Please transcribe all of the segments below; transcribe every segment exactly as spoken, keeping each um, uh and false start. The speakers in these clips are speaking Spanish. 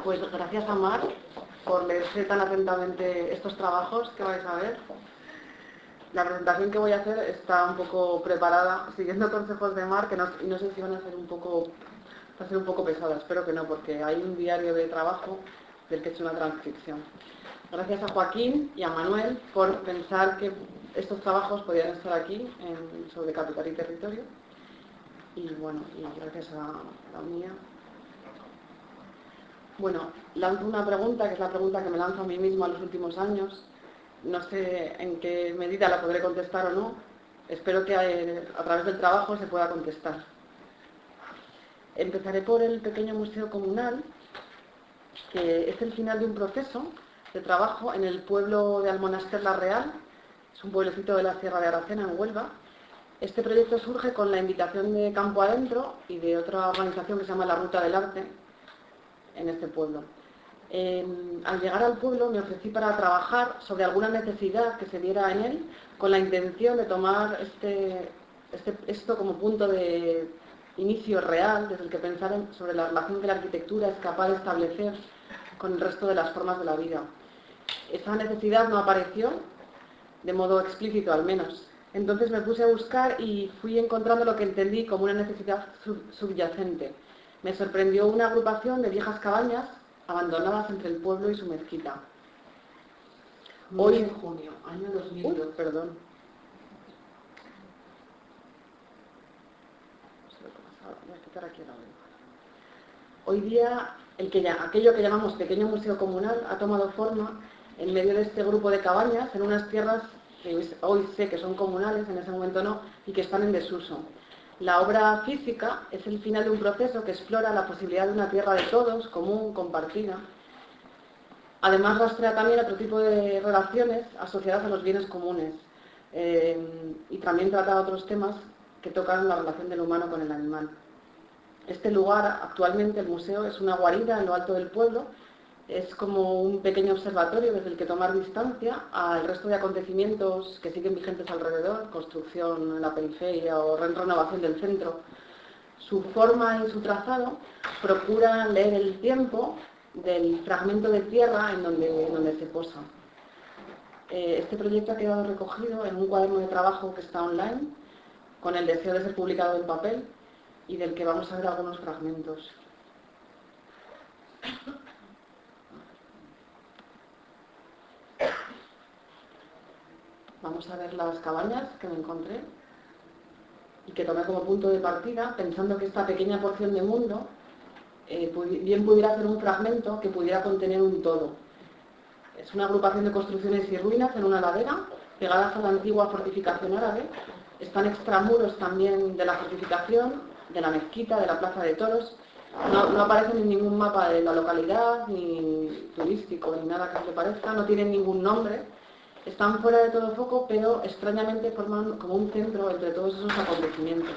Pues gracias a Mar por leerse tan atentamente estos trabajos que vais a ver. La presentación que voy a hacer está un poco preparada, siguiendo consejos de Mar, que no, y no sé si van a ser un poco, va a ser un poco pesada, espero que no, porque hay un diario de trabajo del que he hecho una transcripción. Gracias a Joaquín y a Manuel por pensar que estos trabajos podían estar aquí en, sobre capital y territorio. Y bueno, y gracias a la mía. Bueno, lanzo una pregunta, que es la pregunta que me lanzo a mí misma en los últimos años. No sé en qué medida la podré contestar o no. Espero que a través del trabajo se pueda contestar. Empezaré por el pequeño museo comunal, que es el final de un proceso de trabajo en el pueblo de Almonaster la Real. Es un pueblecito de la Sierra de Aracena, en Huelva. Este proyecto surge con la invitación de Campo Adentro y de otra organización que se llama La Ruta del Arte, en este pueblo. Eh, al llegar al pueblo me ofrecí para trabajar sobre alguna necesidad que se diera en él, con la intención de tomar este, este, esto como punto de inicio real, desde el que pensar sobre la relación que la arquitectura es capaz de establecer con el resto de las formas de la vida. Esa necesidad no apareció, de modo explícito al menos. Entonces me puse a buscar y fui encontrando lo que entendí como una necesidad sub subyacente. Me sorprendió una agrupación de viejas cabañas abandonadas entre el pueblo y su mezquita. Hoy en junio, año dos mil dos. Uh, perdón. Voy a quitar aquí la lengua. Hoy día, el que ya, aquello que llamamos pequeño museo comunal ha tomado forma en medio de este grupo de cabañas en unas tierras que hoy sé que son comunales, en ese momento no, y que están en desuso. La obra física es el final de un proceso que explora la posibilidad de una tierra de todos, común, compartida. Además rastrea también otro tipo de relaciones asociadas a los bienes comunes eh, y también trata otros temas que tocan la relación del humano con el animal. Este lugar, actualmente el museo, es una guarida en lo alto del pueblo. Es como un pequeño observatorio desde el que tomar distancia al resto de acontecimientos que siguen vigentes alrededor, construcción en la periferia o renovación del centro. Su forma y su trazado procura leer el tiempo del fragmento de tierra en donde, en donde se posa. Este proyecto ha quedado recogido en un cuaderno de trabajo que está online, con el deseo de ser publicado en papel y del que vamos a ver algunos fragmentos. Vamos a ver las cabañas que me encontré y que tomé como punto de partida, pensando que esta pequeña porción de mundo eh, bien pudiera ser un fragmento que pudiera contener un todo. Es una agrupación de construcciones y ruinas en una ladera, pegadas a la antigua fortificación árabe. Están extramuros también de la fortificación, de la mezquita, de la plaza de toros. No, no aparecen en ningún mapa de la localidad, ni turístico, ni nada que se le parezca. No tienen ningún nombre. Están fuera de todo foco, pero extrañamente forman como un centro entre todos esos acontecimientos.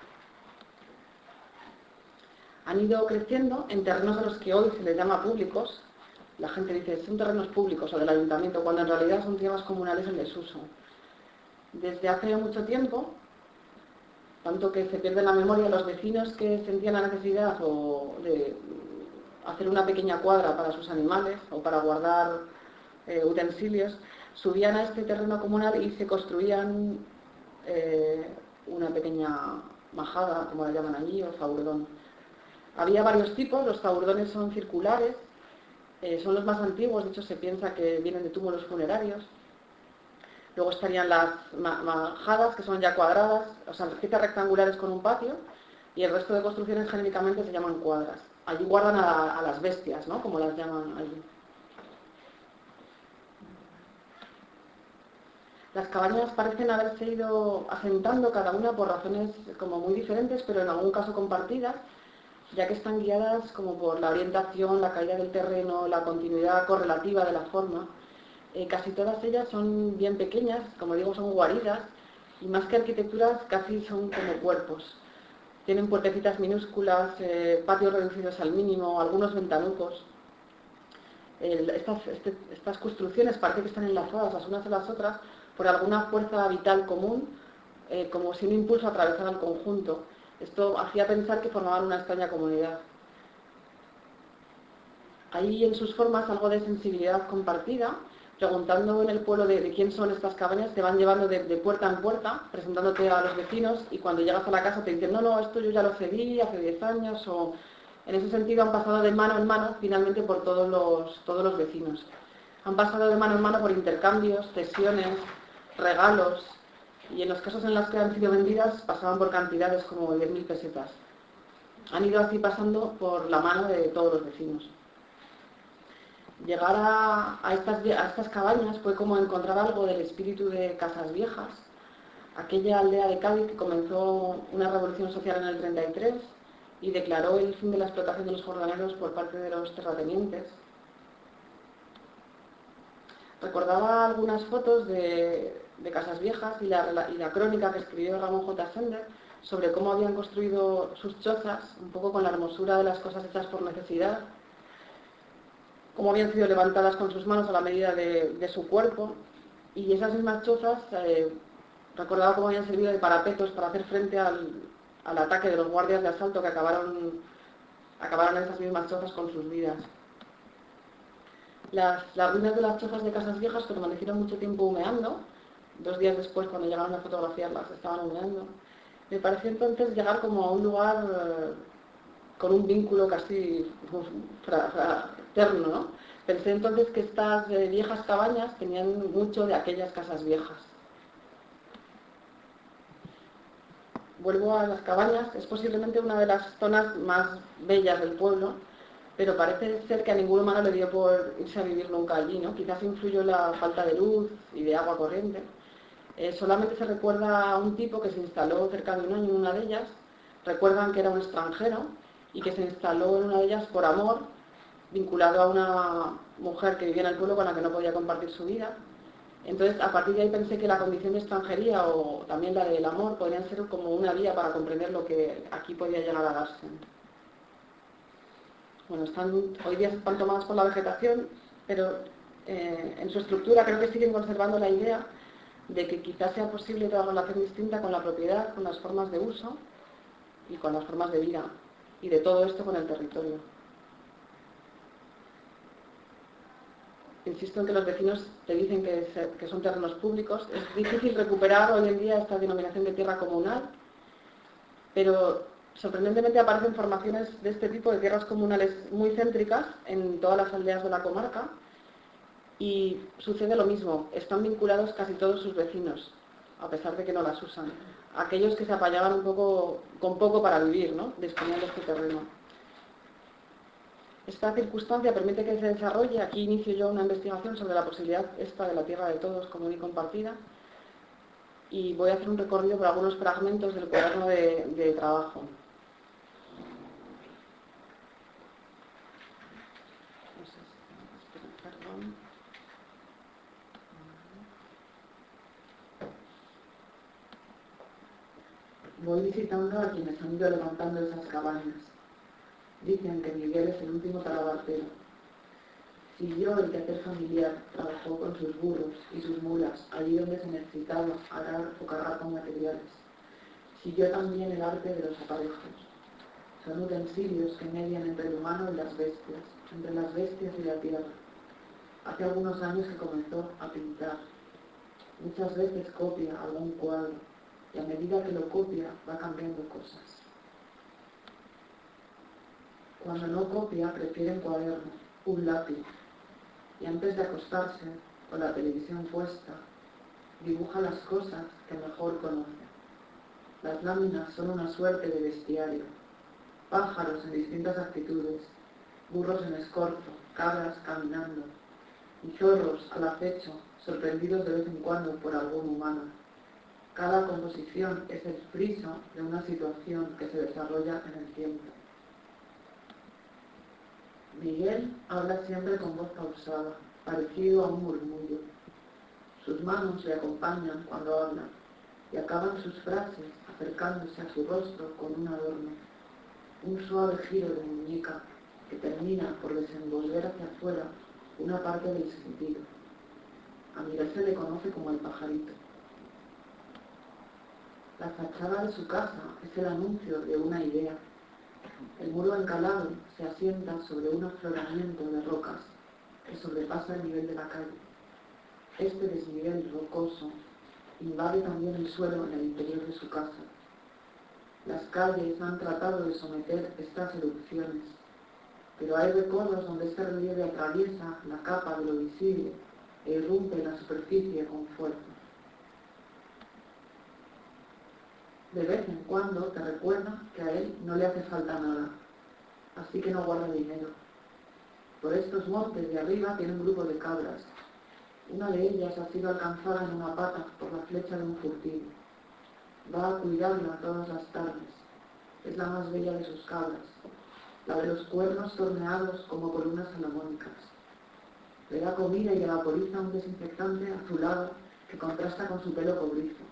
Han ido creciendo en terrenos a los que hoy se les llama públicos. La gente dice, son terrenos públicos o del ayuntamiento, cuando en realidad son tierras comunales en desuso. Desde hace mucho tiempo, tanto que se pierde la memoria, los vecinos que sentían la necesidad o de hacer una pequeña cuadra para sus animales o para guardar eh, utensilios, subían a este terreno comunal y se construían eh, una pequeña majada, como la llaman allí, o zaurdón. Había varios tipos, los zaurdones son circulares, eh, son los más antiguos, de hecho se piensa que vienen de túmulos funerarios. Luego estarían las majadas, que son ya cuadradas, o sea, piezas rectangulares con un patio, y el resto de construcciones genéricamente se llaman cuadras. Allí guardan a, a las bestias, ¿no?, como las llaman allí. Las cabañas parecen haberse ido asentando cada una por razones como muy diferentes, pero en algún caso compartidas, ya que están guiadas como por la orientación, la caída del terreno, la continuidad correlativa de la forma. Eh, casi todas ellas son bien pequeñas, como digo, son guaridas, y más que arquitecturas casi son como cuerpos. Tienen puertecitas minúsculas, eh, patios reducidos al mínimo, algunos ventanucos. El, estas, este, estas construcciones parece que están enlazadas las unas a las otras por alguna fuerza vital común, eh, como si un impulso atravesara el conjunto. Esto hacía pensar que formaban una extraña comunidad. Hay en sus formas algo de sensibilidad compartida. Preguntando en el pueblo de, de quién son estas cabañas, te van llevando de, de puerta en puerta, presentándote a los vecinos, y cuando llegas a la casa te dicen, no, no, esto yo ya lo cedí hace diez años, o en ese sentido han pasado de mano en mano finalmente por todos los, todos los vecinos. Han pasado de mano en mano por intercambios, cesiones, regalos, y en los casos en los que han sido vendidas pasaban por cantidades como diez mil pesetas. Han ido así pasando por la mano de todos los vecinos. Llegar a, a, estas, a estas cabañas fue como encontrar algo del espíritu de Casas Viejas, aquella aldea de Cádiz que comenzó una revolución social en el treinta y tres y declaró el fin de la explotación de los jornaleros por parte de los terratenientes. Recordaba algunas fotos de, de Casas Viejas y la, y la crónica que escribió Ramón J. Sender sobre cómo habían construido sus chozas, un poco con la hermosura de las cosas hechas por necesidad, cómo habían sido levantadas con sus manos a la medida de, de su cuerpo, y esas mismas chozas, eh, recordaba cómo habían servido de parapetos para hacer frente al, al ataque de los guardias de asalto que acabaron, acabaron en esas mismas chozas con sus vidas. Las, las ruinas de las chozas de Casas Viejas permanecieron mucho tiempo humeando. Dos días después, cuando llegaron a fotografiarlas, estaban humeando. Me pareció entonces llegar como a un lugar eh, con un vínculo casi pues, fra, fra, eterno, ¿no? Pensé entonces que estas eh, viejas cabañas tenían mucho de aquellas casas viejas. Vuelvo a las cabañas, es posiblemente una de las zonas más bellas del pueblo, pero parece ser que a ningún humano le dio por irse a vivir nunca allí, ¿no? Quizás influyó la falta de luz y de agua corriente. Eh, solamente se recuerda a un tipo que se instaló cerca de un año en una de ellas. Recuerdan que era un extranjero y que se instaló en una de ellas por amor, vinculado a una mujer que vivía en el pueblo con la que no podía compartir su vida. Entonces, a partir de ahí pensé que la condición de extranjería o también la del amor podrían ser como una vía para comprender lo que aquí podía llegar a darse. Bueno, están, hoy día están tomadas por la vegetación, pero eh, en su estructura creo que siguen conservando la idea de que quizás sea posible otra relación distinta con la propiedad, con las formas de uso y con las formas de vida, y de todo esto con el territorio. Insisto en que los vecinos te dicen que, se, que son terrenos públicos. Es difícil recuperar hoy en día esta denominación de tierra comunal, pero sorprendentemente aparecen formaciones de este tipo de tierras comunales muy céntricas en todas las aldeas de la comarca, y sucede lo mismo, están vinculados casi todos sus vecinos, a pesar de que no las usan. Aquellos que se apañaban un poco, con poco para vivir, ¿no? Disponían de este terreno. Esta circunstancia permite que se desarrolle. Aquí inicio yo una investigación sobre la posibilidad esta de la tierra de todos común y compartida, y voy a hacer un recorrido por algunos fragmentos del cuaderno de, de trabajo. Perdón. Voy visitando a quienes han ido levantando esas cabañas. Dicen que Miguel es el último talabartero. Siguió el quehacer familiar, trabajó con sus burros y sus mulas, allí donde se necesitaba arar o cargar con materiales. Siguió también el arte de los aparejos. Son utensilios que median entre el humano y las bestias, entre las bestias y la tierra. Hace algunos años que comenzó a pintar. Muchas veces copia algún cuadro, y a medida que lo copia va cambiando cosas. Cuando no copia, prefiere un cuaderno, un lápiz, y antes de acostarse, con la televisión puesta, dibuja las cosas que mejor conoce. Las láminas son una suerte de bestiario, pájaros en distintas actitudes, burros en escorzo, cabras caminando, y zorros al acecho, sorprendidos de vez en cuando por algún humano. Cada composición es el friso de una situación que se desarrolla en el tiempo. Miguel habla siempre con voz pausada, parecido a un murmullo. Sus manos le acompañan cuando habla, y acaban sus frases acercándose a su rostro con un adorno, un suave giro de muñeca que termina por desenvolver hacia afuera una parte del sentido. A Miguel se le conoce como el pajarito. La fachada de su casa es el anuncio de una idea. El muro encalado se asienta sobre un afloramiento de rocas que sobrepasa el nivel de la calle. Este desnivel rocoso invade también el suelo en el interior de su casa. Las calles han tratado de someter estas erupciones, pero hay recodos donde este relieve atraviesa la capa de lo visible e irrumpe en la superficie con fuerza. De vez en cuando te recuerda que a él no le hace falta nada, así que no guarda dinero. Por estos montes de arriba tiene un grupo de cabras. Una de ellas ha sido alcanzada en una pata por la flecha de un furtivo. Va a cuidarla todas las tardes. Es la más bella de sus cabras, la de los cuernos torneados como columnas salomónicas. Le da comida y le vaporiza un desinfectante azulado que contrasta con su pelo cobrizo.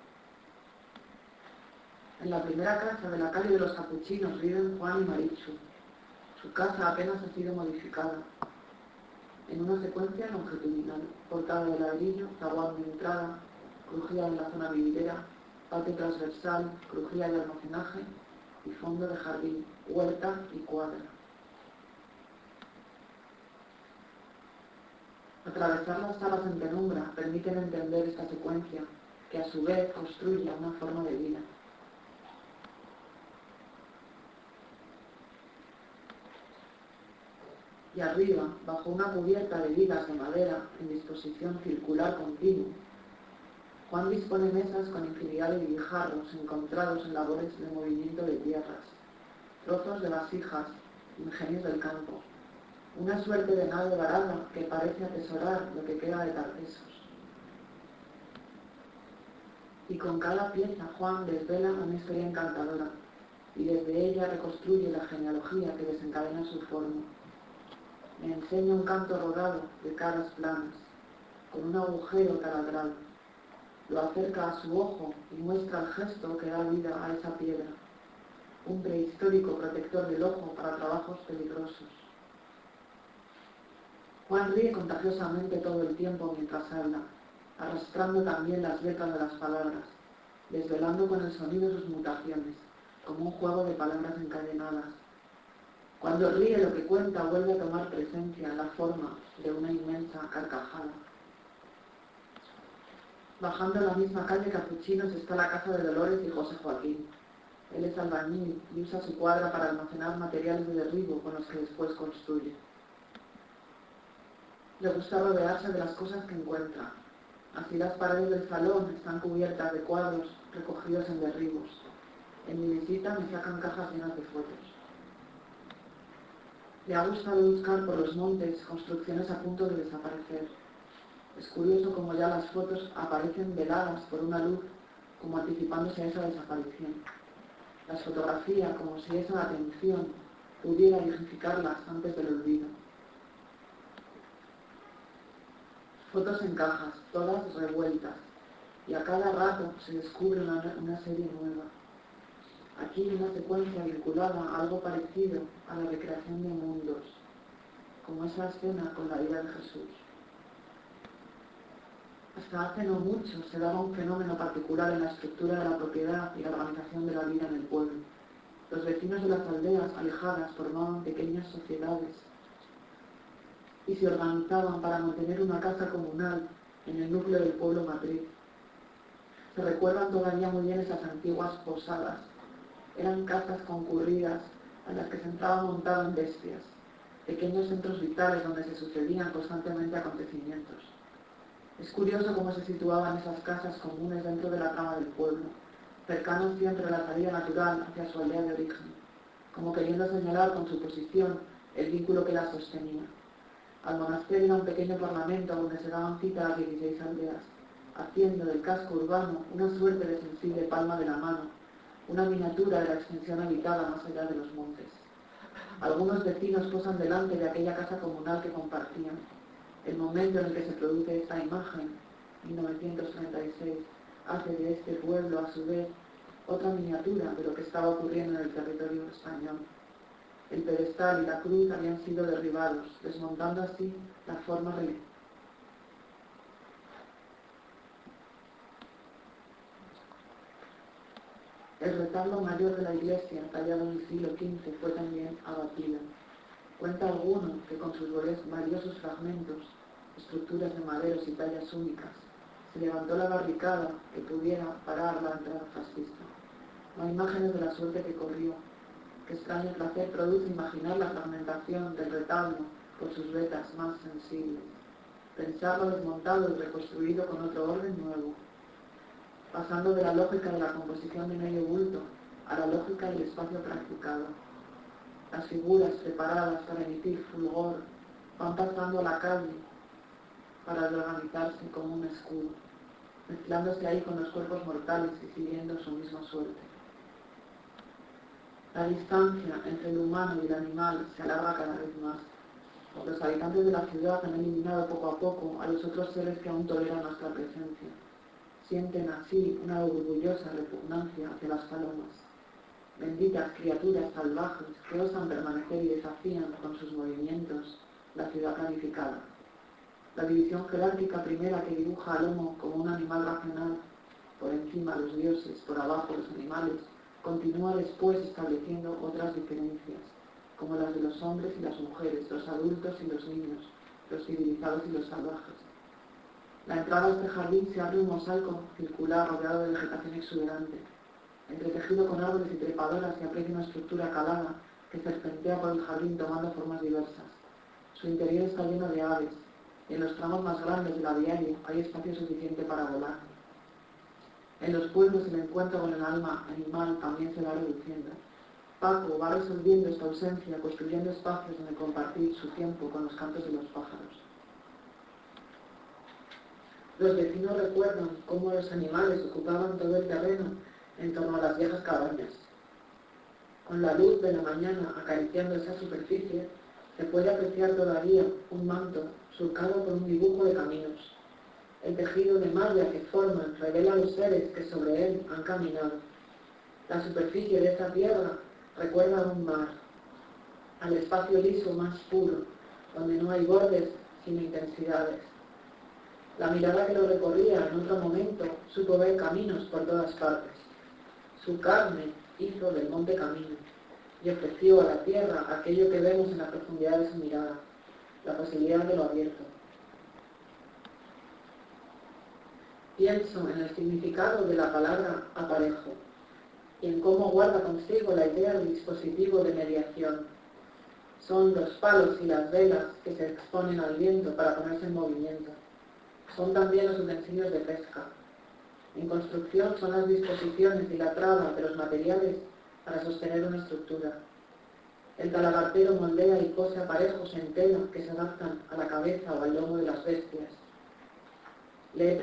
En la primera casa de la calle de los Capuchinos viven Juan y Marichu. Su casa apenas ha sido modificada. En una secuencia longitudinal, portada de ladrillo, zaguán de entrada, crujía en la zona vidriera, patio transversal, crujía de almacenaje y fondo de jardín, huerta y cuadra. Atravesar las salas en penumbra permiten entender esta secuencia, que a su vez construye una forma de vida. Y arriba, bajo una cubierta de vigas de madera en disposición circular continua, Juan dispone mesas con infinidad de guijarros encontrados en labores de movimiento de tierras, trozos de vasijas, ingenios del campo, una suerte de nave varada que parece atesorar lo que queda de tartesos. Y con cada pieza Juan desvela una historia encantadora, y desde ella reconstruye la genealogía que desencadena su forma. Me enseña un canto rodado de caras planas, con un agujero taladrado. Lo acerca a su ojo y muestra el gesto que da vida a esa piedra, un prehistórico protector del ojo para trabajos peligrosos. Juan ríe contagiosamente todo el tiempo mientras habla, arrastrando también las letras de las palabras, desvelando con el sonido sus mutaciones, como un juego de palabras encadenadas. Cuando ríe, lo que cuenta vuelve a tomar presencia en la forma de una inmensa carcajada. Bajando la misma calle Capuchinos está la casa de Dolores y José Joaquín. Él es albañil y usa su cuadra para almacenar materiales de derribo con los que después construye. Le gusta rodearse de las cosas que encuentra. Así las paredes del salón están cubiertas de cuadros recogidos en derribos. En mi visita me sacan cajas llenas de fotos. Le ha gustado buscar por los montes construcciones a punto de desaparecer. Es curioso cómo ya las fotos aparecen veladas por una luz, como anticipándose a esa desaparición. Las fotografía como si esa atención pudiera dignificarlas antes del olvido. Fotos en cajas, todas revueltas, y a cada rato se descubre una, una serie nueva. Aquí una secuencia vinculada a algo parecido a la recreación de mundos, como esa escena con la vida de Jesús. Hasta hace no mucho se daba un fenómeno particular en la estructura de la propiedad y la organización de la vida en el pueblo. Los vecinos de las aldeas alejadas formaban pequeñas sociedades y se organizaban para mantener una casa comunal en el núcleo del pueblo matriz. Se recuerdan todavía muy bien esas antiguas posadas. Eran casas concurridas a las que se entraba montado en bestias, pequeños centros vitales donde se sucedían constantemente acontecimientos. Es curioso cómo se situaban esas casas comunes dentro de la trama del pueblo, cercanos siempre a la salida natural hacia su aldea de origen, como queriendo señalar con su posición el vínculo que las sostenía. Al monasterio era un pequeño parlamento donde se daban cita las dieciséis aldeas, haciendo del casco urbano una suerte de sensible palma de la mano, una miniatura de la extensión habitada más allá de los montes. Algunos vecinos posan delante de aquella casa comunal que compartían. El momento en el que se produce esta imagen, mil novecientos treinta y seis, hace de este pueblo, a su vez, otra miniatura de lo que estaba ocurriendo en el territorio español. El pedestal y la cruz habían sido derribados, desmontando así la forma religiosa. El retablo mayor de la iglesia, tallado en el siglo quince, fue también abatido. Cuenta alguno que con sus valiosos fragmentos, estructuras de maderos y tallas únicas, se levantó la barricada que pudiera parar la entrada fascista. No hay imágenes de la suerte que corrió. Qué extraño placer produce imaginar la fragmentación del retablo por sus vetas más sensibles. Pensarlo desmontado y reconstruido con otro orden nuevo, pasando de la lógica de la composición de medio bulto a la lógica del espacio practicado. Las figuras preparadas para emitir fulgor van pasando a la calle para reorganizarse como un escudo, mezclándose ahí con los cuerpos mortales y siguiendo su misma suerte. La distancia entre el humano y el animal se alarga cada vez más. Los habitantes de la ciudad han eliminado poco a poco a los otros seres que aún toleran nuestra presencia. Sienten así una orgullosa repugnancia hacia las palomas, benditas criaturas salvajes que osan permanecer y desafían con sus movimientos la ciudad planificada. La división jerárquica primera que dibuja al homo como un animal racional, por encima los dioses, por abajo los animales, continúa después estableciendo otras diferencias, como las de los hombres y las mujeres, los adultos y los niños, los civilizados y los salvajes. La entrada a este jardín se abre un mosaico circular rodeado de vegetación exuberante. Entretejido con árboles y trepadoras se aprecia una estructura calada que serpentea por el jardín tomando formas diversas. Su interior está lleno de aves, y en los tramos más grandes del aviario hay espacio suficiente para volar. En los pueblos el encuentro con el alma animal también se va reduciendo. Paco va resolviendo esta ausencia, construyendo espacios donde compartir su tiempo con los cantos de los pájaros. Los vecinos recuerdan cómo los animales ocupaban todo el terreno en torno a las viejas cabañas. Con la luz de la mañana acariciando esa superficie, se puede apreciar todavía un manto surcado por un dibujo de caminos. El tejido de malla que forman revela a los seres que sobre él han caminado. La superficie de esa tierra recuerda a un mar, al espacio liso más puro, donde no hay bordes sino intensidades. La mirada que lo recorría en otro momento supo ver caminos por todas partes. Su carne hizo del monte camino y ofreció a la tierra aquello que vemos en la profundidad de su mirada, la posibilidad de lo abierto. Pienso en el significado de la palabra aparejo y en cómo guarda consigo la idea del dispositivo de mediación. Son los palos y las velas que se exponen al viento para ponerse en movimiento. Son también los utensilios de pesca. En construcción son las disposiciones y la trama de los materiales para sostener una estructura. El talabartero moldea y cose aparejos en tela que se adaptan a la cabeza o al lomo de las bestias. Le...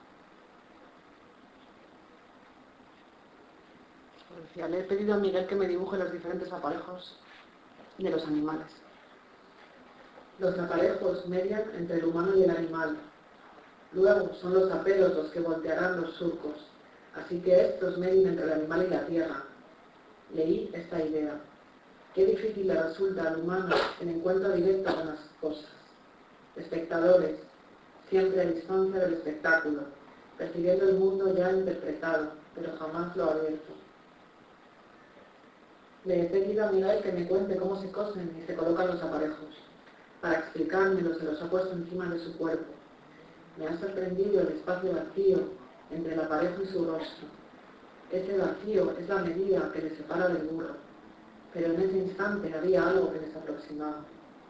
Le he pedido a Miguel que me dibuje los diferentes aparejos de los animales. Los aparejos median entre el humano y el animal. Luego son los aperos los que voltearán los surcos, así que estos medien entre el animal y la tierra. Leí esta idea. Qué difícil le resulta al humano el encuentro directo con las cosas. Espectadores, siempre a distancia del espectáculo, percibiendo el mundo ya interpretado, pero jamás lo abierto. Le he pedido a Miguel que me cuente cómo se cosen y se colocan los aparejos. Para explicármelo se los ha puesto encima de su cuerpo. Me ha sorprendido el espacio vacío entre el aparejo y su rostro. Ese vacío es la medida que le separa del burro, pero en ese instante había algo que les aproximaba.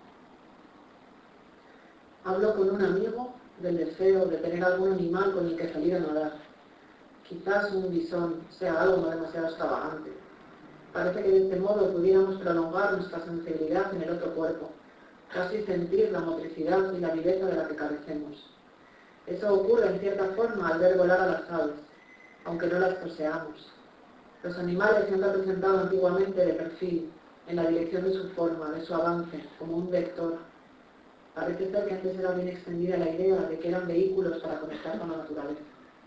Hablo con un amigo del deseo de tener algún animal con el que salir a nadar. Quizás un bisón sea algo no demasiado extravagante. Parece que de este modo pudiéramos prolongar nuestra sensibilidad en el otro cuerpo, casi sentir la motricidad y la viveza de la que carecemos. Eso ocurre en cierta forma al ver volar a las aves, aunque no las poseamos. Los animales se han representado antiguamente de perfil, en la dirección de su forma, de su avance, como un vector. Parece ser que antes era bien extendida la idea de que eran vehículos para conectar con la naturaleza.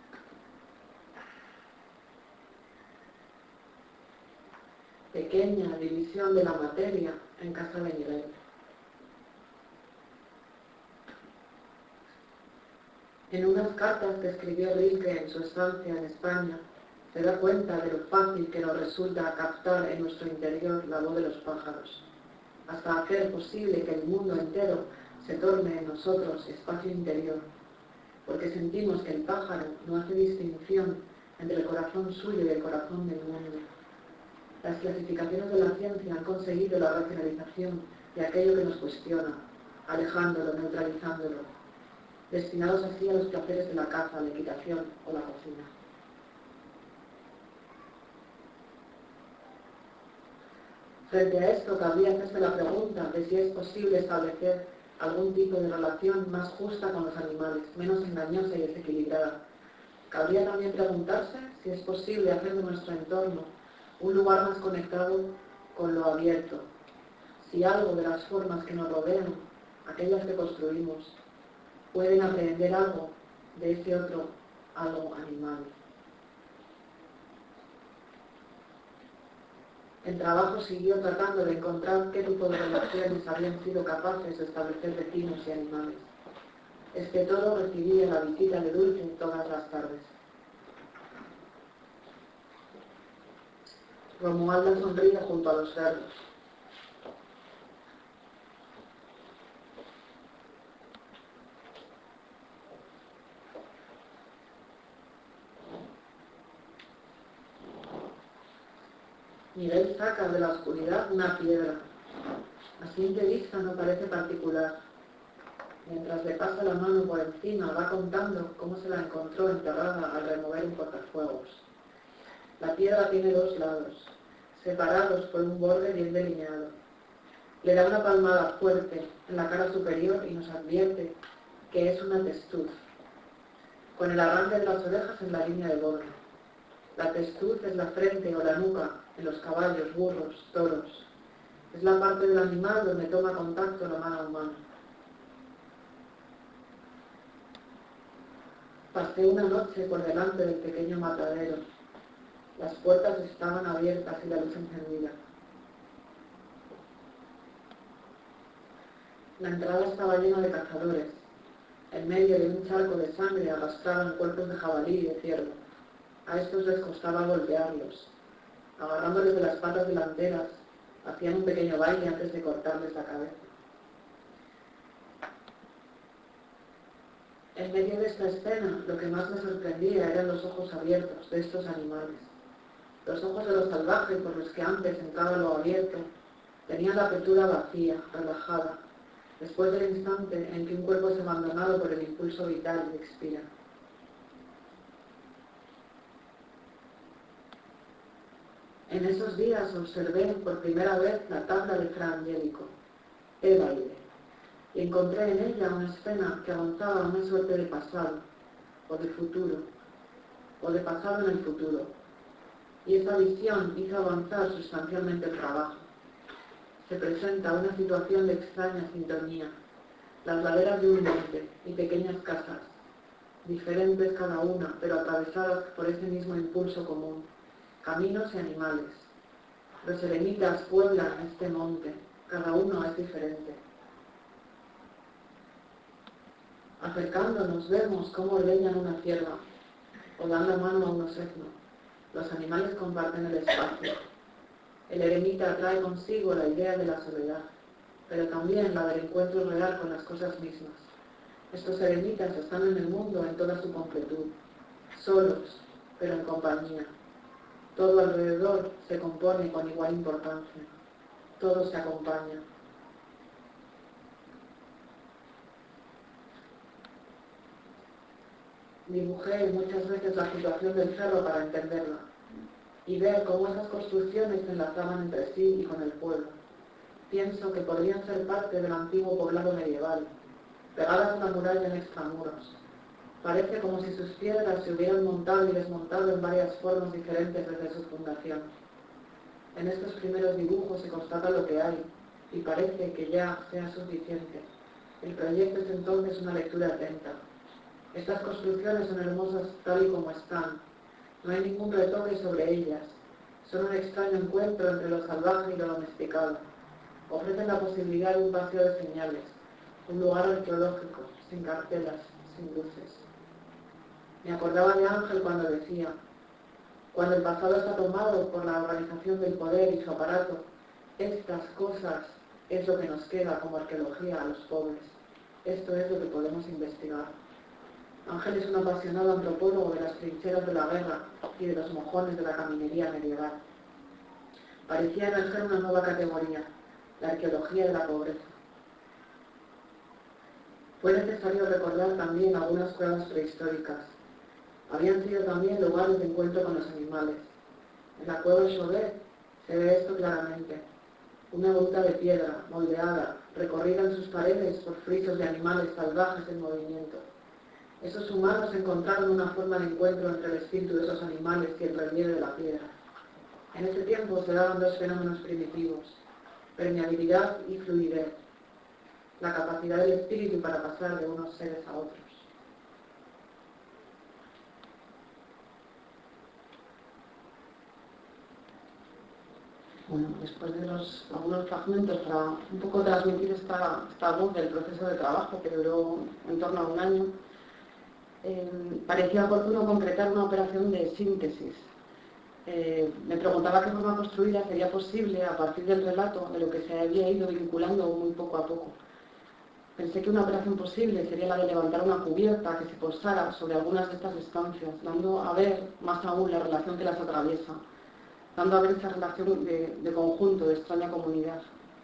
Pequeña división de la materia en casa de Miguel. En unas cartas que escribió Rilke en su estancia en España, Se da cuenta de lo fácil que nos resulta captar en nuestro interior la voz de los pájaros, hasta hacer posible que el mundo entero se torne en nosotros espacio interior, porque sentimos que el pájaro no hace distinción entre el corazón suyo y el corazón del mundo. Las clasificaciones de la ciencia han conseguido la racionalización de aquello que nos cuestiona, alejándolo, neutralizándolo, destinados así a los placeres de la caza, la equitación o la cocina. Frente a esto, cabría hacerse la pregunta de si es posible establecer algún tipo de relación más justa con los animales, menos engañosa y desequilibrada. Cabría también preguntarse si es posible hacer de nuestro entorno un lugar más conectado con lo abierto, si algo de las formas que nos rodean, aquellas que construimos, pueden aprender algo de ese otro algo animal. El trabajo siguió tratando de encontrar qué tipo de relaciones habían sido capaces de establecer vecinos y animales. Este toro recibía la visita de Dulce todas las tardes. Romualda sonríe junto a los cerdos. Miguel saca de la oscuridad una piedra. A simple vista no parece particular. Mientras le pasa la mano por encima, va contando cómo se la encontró enterrada al remover un cortafuegos. La piedra tiene dos lados, separados por un borde bien delineado. Le da una palmada fuerte en la cara superior y nos advierte que es una testuz, con el arranque de las orejas en la línea de borde. La testuz es la frente o la nuca en los caballos, burros, toros. Es la parte del animal donde toma contacto la mano humana. Pasé una noche por delante del pequeño matadero. Las puertas estaban abiertas y la luz encendida. La entrada estaba llena de cazadores. En medio de un charco de sangre arrastraban cuerpos de jabalí y de ciervo. A estos les costaba golpearlos. Agarrándoles de las patas delanteras, hacían un pequeño baile antes de cortarles la cabeza. En medio de esta escena, lo que más me sorprendía eran los ojos abiertos de estos animales. Los ojos de los salvajes, por los que antes entraba lo abierto, tenían la apertura vacía, relajada, después del instante en que un cuerpo es abandonado por el impulso vital y expira. En esos días observé por primera vez la tabla de Fra Angelico, el baile, y encontré en ella una escena que avanzaba a una suerte de pasado, o de futuro, o de pasado en el futuro, y esa visión hizo avanzar sustancialmente el trabajo. Se presenta una situación de extraña sintonía, las laderas de un monte y pequeñas casas, diferentes cada una, pero atravesadas por ese mismo impulso común, caminos y animales. Los eremitas pueblan este monte, cada uno es diferente. Acercándonos vemos cómo ordeñan una cierva o dan la mano a un osezno. Los animales comparten el espacio. El eremita trae consigo la idea de la soledad, pero también la del encuentro real con las cosas mismas. Estos eremitas están en el mundo en toda su completud, solos, pero en compañía. Todo alrededor se compone con igual importancia. Todo se acompaña. Dibujé muchas veces la situación del cerro para entenderla y ver cómo esas construcciones se enlazaban entre sí y con el pueblo. Pienso que podrían ser parte del antiguo poblado medieval, pegadas a una muralla en extramuros. Parece como si sus piedras se hubieran montado y desmontado en varias formas diferentes desde su fundación. En estos primeros dibujos se constata lo que hay y parece que ya sea suficiente. El proyecto es entonces una lectura atenta. Estas construcciones son hermosas tal y como están. No hay ningún retoque sobre ellas. Son un extraño encuentro entre lo salvaje y lo domesticado. Ofrecen la posibilidad de un paseo de señales, un lugar arqueológico, sin cartelas, sin luces. Me acordaba de Ángel cuando decía: Cuando el pasado está tomado por la organización del poder y su aparato, estas cosas es lo que nos queda como arqueología a los pobres. Esto es lo que podemos investigar. Ángel es un apasionado antropólogo de las trincheras de la guerra y de los mojones de la caminería medieval. Parecía emerger una nueva categoría, la arqueología de la pobreza. Fue necesario recordar también algunas cuevas prehistóricas. Habían sido también lugares de encuentro con los animales. En la cueva de Chauvet se ve esto claramente. Una gruta de piedra, moldeada, recorrida en sus paredes por frisos de animales salvajes en movimiento. Esos humanos encontraron una forma de encuentro entre el espíritu de esos animales y el relieve de la piedra. En ese tiempo se daban dos fenómenos primitivos, permeabilidad y fluidez, la capacidad del espíritu para pasar de unos seres a otros. Bueno, después de los, algunos fragmentos para un poco transmitir esta, esta voz del proceso de trabajo que duró en torno a un año, eh, parecía oportuno concretar una operación de síntesis. Eh, me preguntaba qué forma construida sería posible a partir del relato de lo que se había ido vinculando muy poco a poco. Pensé que una operación posible sería la de levantar una cubierta que se posara sobre algunas de estas estancias, dando a ver más aún la relación que las atraviesa, dando a ver esa relación de, de conjunto, de extraña comunidad.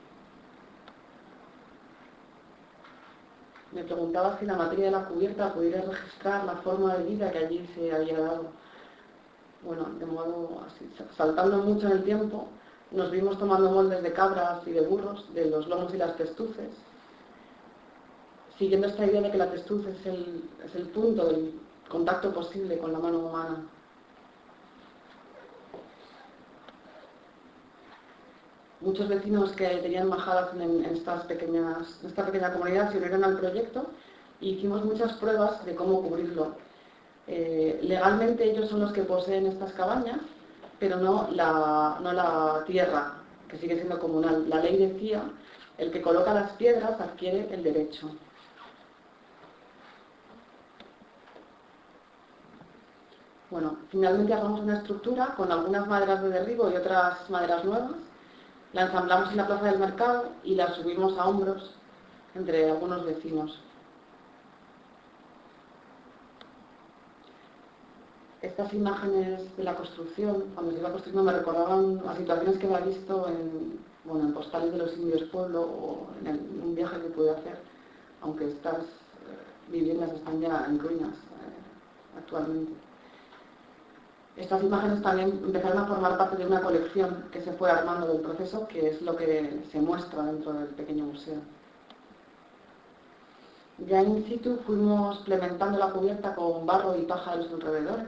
Me preguntaba si la materia de la cubierta pudiera registrar la forma de vida que allí se había dado. Bueno, de modo así, saltando mucho en el tiempo, nos vimos tomando moldes de cabras y de burros, de los lomos y las testuces, siguiendo esta idea de que la testuz es el, es el punto del contacto posible con la mano humana. Muchos vecinos que tenían majadas en, en, estas pequeñas, en esta pequeña comunidad se unieron al proyecto y hicimos muchas pruebas de cómo cubrirlo. Eh, legalmente ellos son los que poseen estas cabañas, pero no la, no la tierra, que sigue siendo comunal. La ley decía, el que coloca las piedras adquiere el derecho. Bueno, finalmente hagamos una estructura con algunas maderas de derribo y otras maderas nuevas. La ensamblamos en la plaza del mercado y la subimos a hombros entre algunos vecinos. Estas imágenes de la construcción, cuando se iba construyendo, me recordaban a situaciones que había visto en, bueno, en postales de los indios pueblo o en, el, en un viaje que pude hacer, aunque estas eh, viviendas están ya en ruinas eh, actualmente. Estas imágenes también empezaron a formar parte de una colección que se fue armando del proceso, que es lo que se muestra dentro del pequeño museo. Ya in situ fuimos implementando la cubierta con barro y paja de los alrededores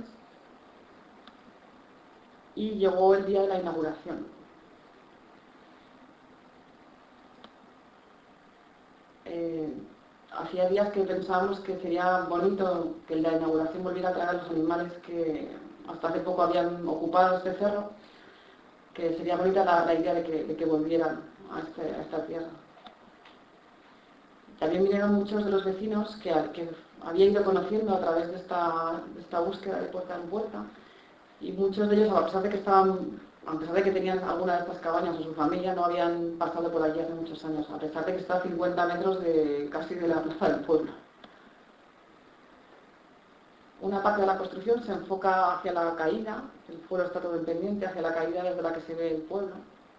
y llegó el día de la inauguración. Eh, hacía días que pensábamos que sería bonito que la inauguración volviera a traer a los animales que hasta hace poco habían ocupado este cerro, que sería bonita la, la idea de que, de que volvieran a, este, a esta tierra. También vinieron muchos de los vecinos que, que había ido conociendo a través de esta, de esta búsqueda de puerta en puerta, y muchos de ellos, a pesar de que estaban, a pesar de que tenían alguna de estas cabañas o su familia, no habían pasado por allí hace muchos años, a pesar de que está a cincuenta metros de casi de la plaza del pueblo. Una parte de la construcción se enfoca hacia la caída, el pueblo está todo en pendiente, hacia la caída desde la que se ve el pueblo.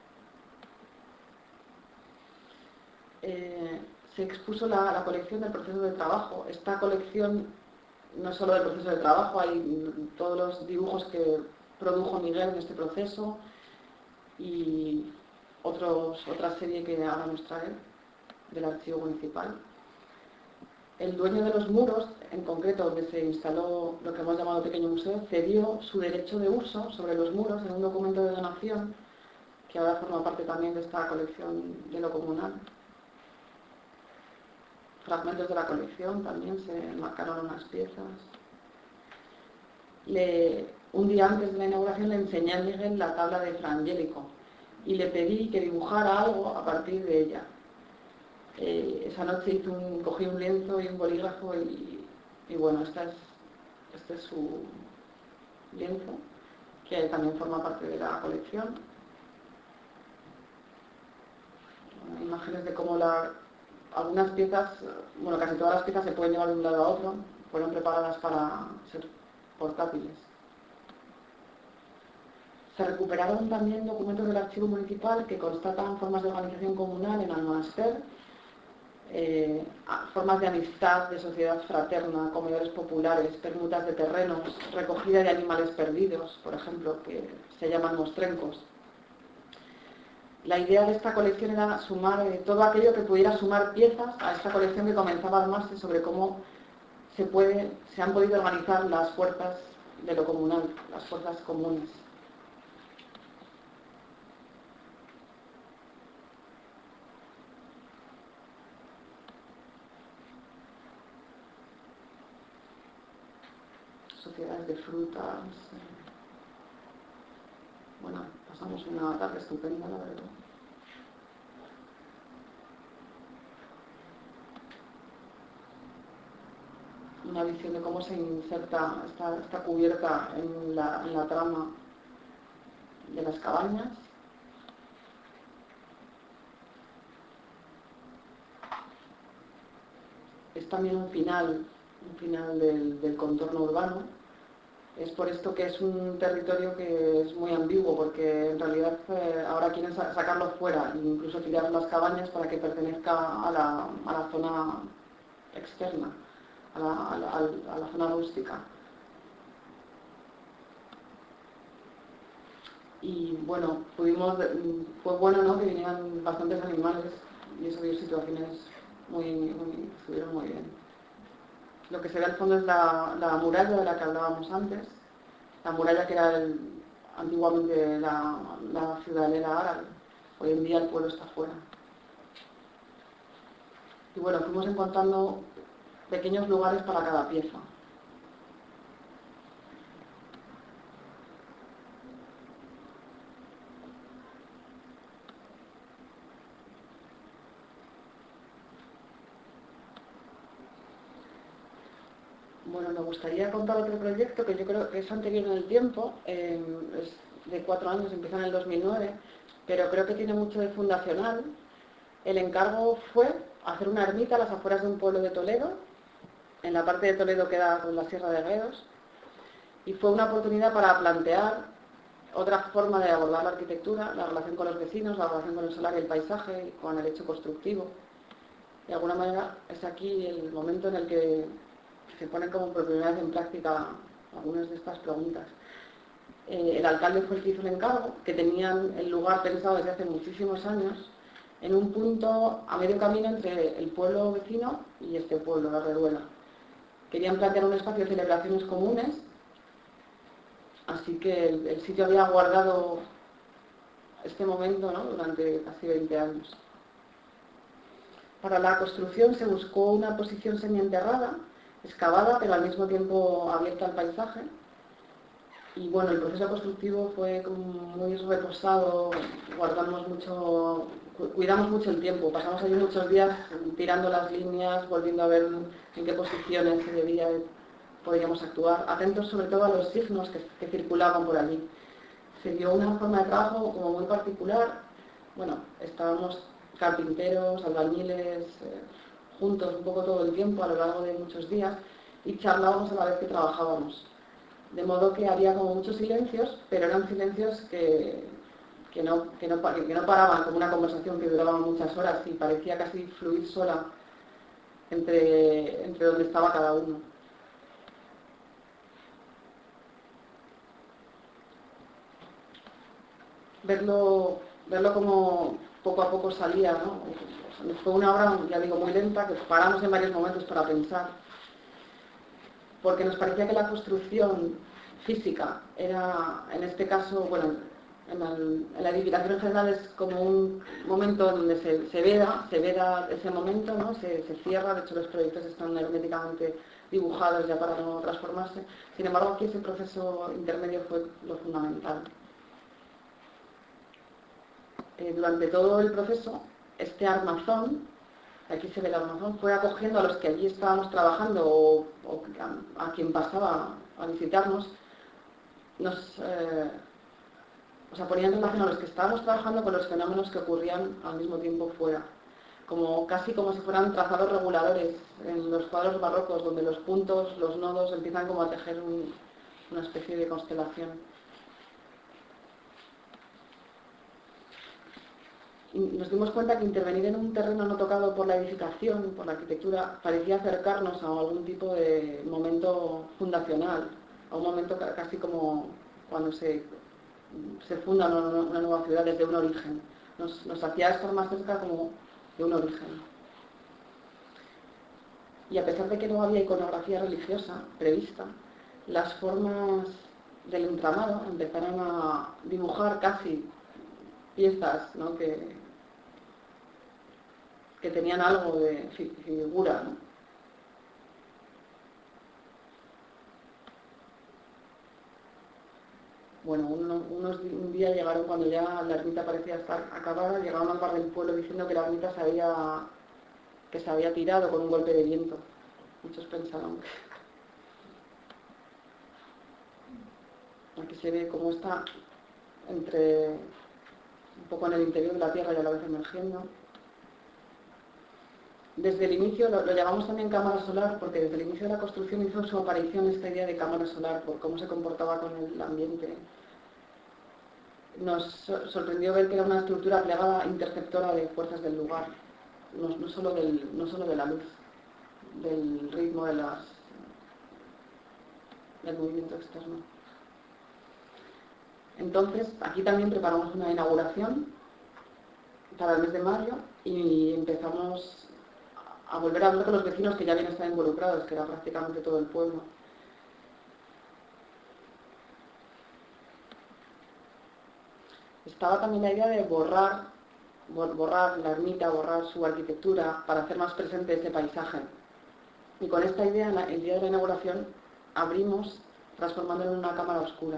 Eh, se expuso la, la colección del proceso de trabajo. Esta colección no es solo del proceso de trabajo, hay todos los dibujos que produjo Miguel en este proceso y otros, otra serie que ahora nos trae del archivo municipal. El dueño de los muros, en concreto donde se instaló lo que hemos llamado pequeño museo, cedió su derecho de uso sobre los muros en un documento de donación que ahora forma parte también de esta colección de lo comunal. Fragmentos de la colección también se enmarcaron unas piezas. Le, un día antes de la inauguración le enseñé a Miguel la tabla de Fra Angelico y le pedí que dibujara algo a partir de ella. Eh, esa noche hizo un, cogí un lienzo y un bolígrafo y, y bueno, esta es, este es su lienzo, que también forma parte de la colección. Imágenes de cómo la, algunas piezas, bueno, casi todas las piezas se pueden llevar de un lado a otro, fueron preparadas para ser portátiles. Se recuperaron también documentos del archivo municipal que constatan formas de organización comunal en Almonaster, eh, formas de amistad, de sociedad fraterna, comedores populares, permutas de terrenos, recogida de animales perdidos, por ejemplo, que se llaman mostrencos. La idea de esta colección era sumar eh, todo aquello que pudiera sumar piezas a esta colección que comenzaba a armarse sobre cómo se, puede, se han podido organizar las fuerzas de lo comunal, las fuerzas comunes. Sociedades de frutas. Bueno, pasamos una tarde estupenda, la verdad. Una visión de cómo se inserta esta, esta cubierta en la, en la trama de las cabañas. Es también un final, un final del, del contorno urbano. Es por esto que es un territorio que es muy ambiguo, porque en realidad eh, ahora quieren sa sacarlo fuera e incluso tirar las cabañas para que pertenezca a la, a la zona externa, a la, a, la, a la zona rústica. Y bueno, pudimos, fue bueno, ¿no?, que vinieran bastantes animales y eso dio situaciones muy, muy, estuvieron muy bien. Lo que se ve al fondo es la, la muralla de la que hablábamos antes, la muralla que era el, antiguamente la, la ciudadela árabe. Hoy en día el pueblo está fuera. Y bueno, fuimos encontrando pequeños lugares para cada pieza. Bueno, me gustaría contar otro proyecto que yo creo que es anterior en el tiempo, eh, es de cuatro años, empieza en el dos mil nueve, pero creo que tiene mucho de fundacional. El encargo fue hacer una ermita a las afueras de un pueblo de Toledo, en la parte de Toledo que da con la Sierra de Gredos, y fue una oportunidad para plantear otra forma de abordar la arquitectura, la relación con los vecinos, la relación con el solar y el paisaje, con el hecho constructivo. De alguna manera es aquí el momento en el que se ponen como por primera vez en práctica algunas de estas preguntas. Eh, el alcalde fue el que hizo el encargo, que tenían el lugar pensado desde hace muchísimos años, en un punto a medio camino entre el pueblo vecino y este pueblo, la Reduela. Querían plantear un espacio de celebraciones comunes, así que el, el sitio había guardado este momento, ¿no?, durante casi veinte años. Para la construcción se buscó una posición semienterrada, excavada, pero al mismo tiempo abierta al paisaje. Y bueno, el proceso constructivo fue muy reposado, guardamos mucho, cuidamos mucho el tiempo, pasamos allí muchos días tirando las líneas, volviendo a ver en qué posiciones se debía, podríamos actuar, atentos sobre todo a los signos que, que circulaban por allí. Se dio una forma de trabajo como muy particular. Bueno, estábamos carpinteros, albañiles, eh, juntos un poco todo el tiempo a lo largo de muchos días y charlábamos a la vez que trabajábamos. De modo que había como muchos silencios, pero eran silencios que, que, no, que, no, que no paraban, como una conversación que duraba muchas horas y parecía casi fluir sola entre, entre donde estaba cada uno. Verlo, verlo como poco a poco salía, ¿no? Fue una obra, ya digo, muy lenta, que paramos en varios momentos para pensar, porque nos parecía que la construcción física era, en este caso, bueno, en, el, en la edificación en general es como un momento donde se, se veda, se veda ese momento, ¿no? se, se cierra, de hecho los proyectos están herméticamente dibujados ya para no transformarse. Sin embargo, aquí ese proceso intermedio fue lo fundamental. Eh, durante todo el proceso, este armazón, aquí se ve el armazón, fue acogiendo a los que allí estábamos trabajando o, o a, a quien pasaba a visitarnos, nos eh, o sea, ponían en relación a los que estábamos trabajando con los fenómenos que ocurrían al mismo tiempo fuera, como casi como si fueran trazados reguladores en los cuadros barrocos, donde los puntos, los nodos empiezan como a tejer un, una especie de constelación. Y nos dimos cuenta que intervenir en un terreno no tocado por la edificación, por la arquitectura, parecía acercarnos a algún tipo de momento fundacional, a un momento casi como cuando se, se funda una, una nueva ciudad desde un origen. Nos, nos hacía estar más cerca como de un origen. Y a pesar de que no había iconografía religiosa prevista, las formas del entramado empezaron a dibujar casi piezas, ¿no?, que, que tenían algo de figura, ¿no? Bueno, unos, unos, un día llegaron, cuando ya la ermita parecía estar acabada, llegaron al bar del pueblo diciendo que la ermita se había, que se había tirado con un golpe de viento. Muchos pensaron que aquí se ve cómo está entre un poco en el interior de la tierra y a la vez emergiendo. Desde el inicio, lo, lo llamamos también cámara solar, porque desde el inicio de la construcción hizo su aparición esta idea de cámara solar, por cómo se comportaba con el ambiente. Nos sorprendió ver que era una estructura plegada interceptora de fuerzas del lugar, no, no, solo, del, no solo de la luz, del ritmo de las, del movimiento externo. Entonces, aquí también preparamos una inauguración para el mes de mayo y empezamos a volver a hablar con los vecinos que ya habían estado involucrados, que era prácticamente todo el pueblo. Estaba también la idea de borrar, borrar la ermita, borrar su arquitectura para hacer más presente ese paisaje. Y con esta idea, el día de la inauguración, abrimos transformándola en una cámara oscura.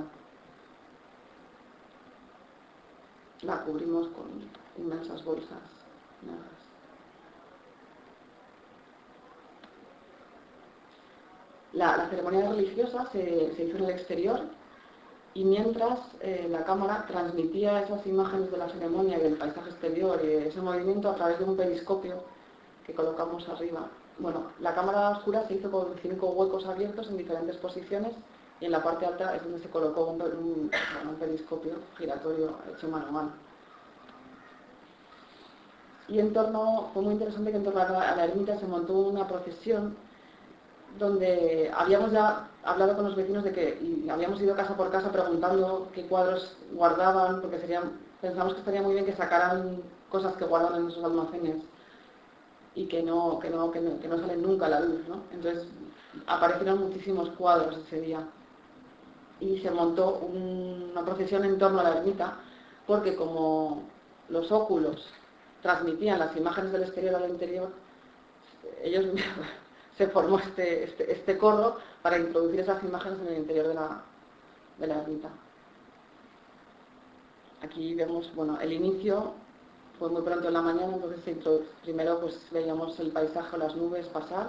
La cubrimos con inmensas bolsas negras. La, la ceremonia religiosa se, se hizo en el exterior y mientras eh, la cámara transmitía esas imágenes de la ceremonia y del paisaje exterior y ese movimiento a través de un periscopio que colocamos arriba. Bueno, la cámara oscura se hizo con cinco huecos abiertos en diferentes posiciones y en la parte alta es donde se colocó un, un, bueno, un periscopio giratorio hecho mano a mano. Y en torno, fue muy interesante que en torno a la, a la ermita se montó una procesión donde habíamos ya hablado con los vecinos de que y habíamos ido casa por casa preguntando qué cuadros guardaban, porque serían, pensamos que estaría muy bien que sacaran cosas que guardan en esos almacenes y que no, que no, que no, que no salen nunca a la luz, ¿no? Entonces aparecieron muchísimos cuadros ese día y se montó un, una procesión en torno a la ermita, porque como los óculos transmitían las imágenes del exterior al interior, ellos se formó este, este, este corro para introducir esas imágenes en el interior de la, de la ermita. Aquí vemos, bueno, el inicio fue muy pronto en la mañana, entonces primero pues veíamos el paisaje, las nubes pasar.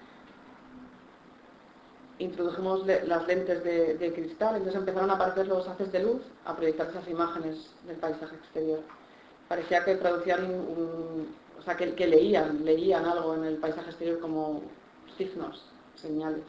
Introdujimos le, las lentes de, de cristal, entonces empezaron a aparecer los haces de luz a proyectar esas imágenes del paisaje exterior. Parecía que traducían, un, o sea, que, que leían, leían algo en el paisaje exterior como signos, señales.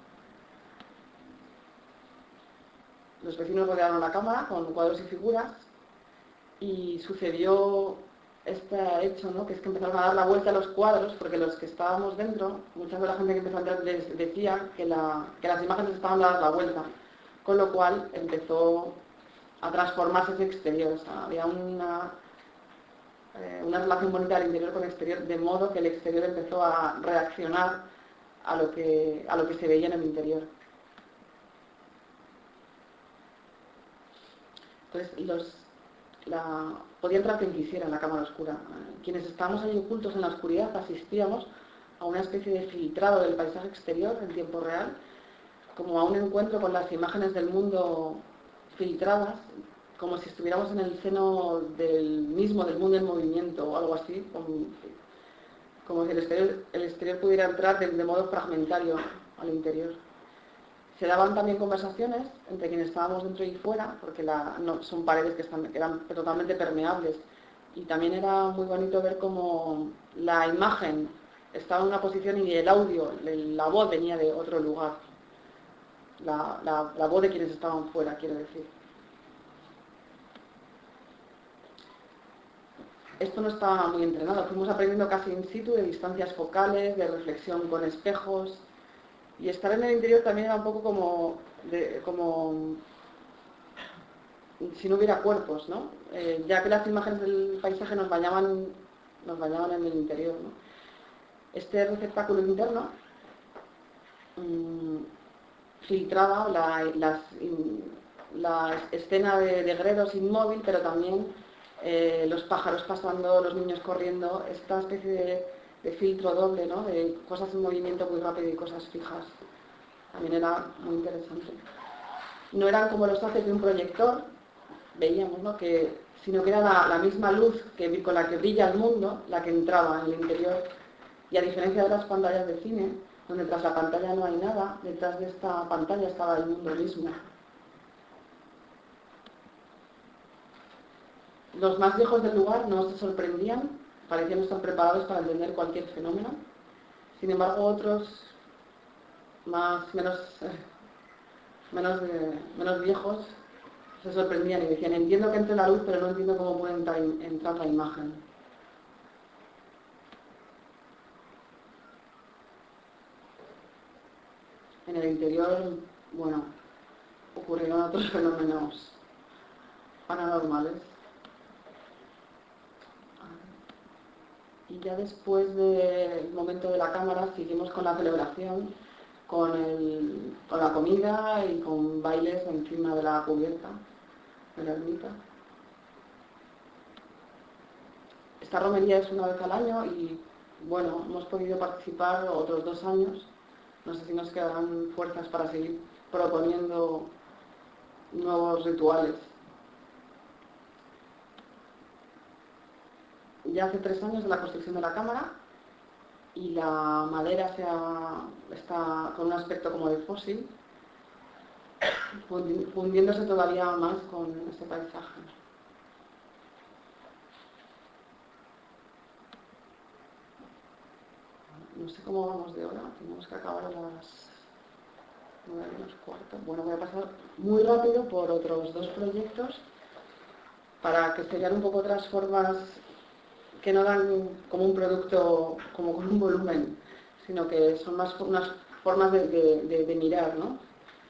Los vecinos rodearon la cámara con cuadros y figuras y sucedió este hecho, ¿no?, que es que empezaron a dar la vuelta a los cuadros, porque los que estábamos dentro, mucha de la gente que empezó a entrar les decía que, la, que las imágenes estaban dadas la vuelta, con lo cual empezó a transformarse ese exterior. O sea, había una, eh, una relación bonita del interior con el exterior, de modo que el exterior empezó a reaccionar a lo que, a lo que se veía en el interior. Entonces, los, la, podía entrar quien quisiera en la cámara oscura. Quienes estábamos ahí ocultos en la oscuridad asistíamos a una especie de filtrado del paisaje exterior en tiempo real, como a un encuentro con las imágenes del mundo filtradas, como si estuviéramos en el seno del mismo, del mundo en movimiento o algo así, como, como si el exterior, el exterior pudiera entrar de, de modo fragmentario al interior. Se daban también conversaciones entre quienes estábamos dentro y fuera, porque la, no, son paredes que, están, que eran totalmente permeables. Y también era muy bonito ver cómo la imagen estaba en una posición y el audio, la voz venía de otro lugar. La, la, la voz de quienes estaban fuera, quiero decir. Esto no estaba muy entrenado, fuimos aprendiendo casi in situ de distancias focales, de reflexión con espejos, y estar en el interior también era un poco como, de, como si no hubiera cuerpos, ¿no? Eh, ya que las imágenes del paisaje nos bañaban, nos bañaban en el interior, ¿no? Este receptáculo interno mmm, filtraba la, las, la escena de, de Gredos inmóvil, pero también eh, los pájaros pasando, los niños corriendo, esta especie de, de filtro doble, ¿no? De cosas en movimiento muy rápido y cosas fijas. También era muy interesante. No eran como los haces de un proyector, veíamos, ¿no? Que, sino que era la, la misma luz que, con la que brilla el mundo, la que entraba en el interior. Y a diferencia de las pantallas de cine, donde tras la pantalla no hay nada, detrás de esta pantalla estaba el mundo mismo. Los más viejos del lugar no se sorprendían, parecían estar preparados para entender cualquier fenómeno. Sin embargo, otros más, menos, eh, menos, eh, menos viejos se sorprendían y decían: entiendo que entre la luz, pero no entiendo cómo puede entrar, entrar la imagen. En el interior, bueno, ocurrieron otros fenómenos paranormales. Y ya después del momento de la cámara seguimos con la celebración, con, el, con la comida y con bailes encima de la cubierta de la ermita. Esta romería es una vez al año y, bueno, hemos podido participar otros dos años. No sé si nos quedarán fuerzas para seguir proponiendo nuevos rituales. Ya hace tres años de la construcción de la cámara y la madera se ha, está con un aspecto como de fósil, fundiéndose todavía más con este paisaje. No sé cómo vamos de hora, tenemos que acabar a las nueve menos cuarto. Bueno, voy a pasar muy rápido por otros dos proyectos para que se vean un poco otras formas que no dan como un producto, como con un volumen, sino que son más unas formas de, de, de, de mirar, ¿no?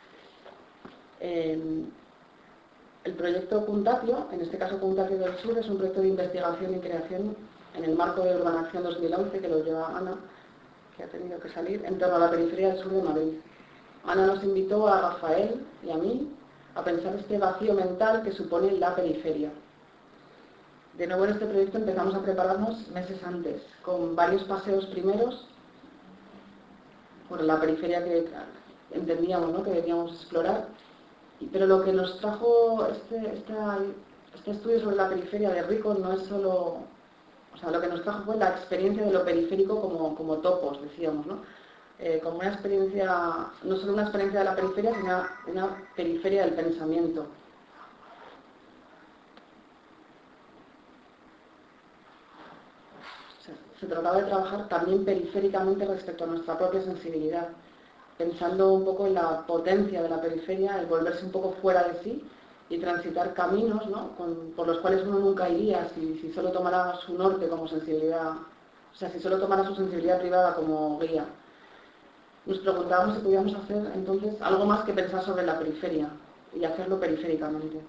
Eh, el proyecto Puntatio, en este caso Puntatio del Sur, es un proyecto de investigación y creación en el marco de Urbanación dos mil once, que lo lleva Ana, que ha tenido que salir, en torno a la periferia del sur de Madrid. Ana nos invitó a Rafael y a mí a pensar este vacío mental que supone la periferia. De nuevo en este proyecto empezamos a prepararnos meses antes, con varios paseos primeros por la periferia que entendíamos, ¿no?, que debíamos explorar. Pero lo que nos trajo este, este, este estudio sobre la periferia de Rico no es solo... O sea, lo que nos trajo fue la experiencia de lo periférico como, como topos, decíamos, ¿no? Eh, como una experiencia, no solo una experiencia de la periferia, sino una, una periferia del pensamiento. O sea, se trataba de trabajar también periféricamente respecto a nuestra propia sensibilidad, pensando un poco en la potencia de la periferia, el volverse un poco fuera de sí y transitar caminos, ¿no?, Con, por los cuales uno nunca iría si, si solo tomara su norte como sensibilidad, o sea, si solo tomara su sensibilidad privada como guía. Nos preguntábamos si podíamos hacer entonces algo más que pensar sobre la periferia y hacerlo periféricamente.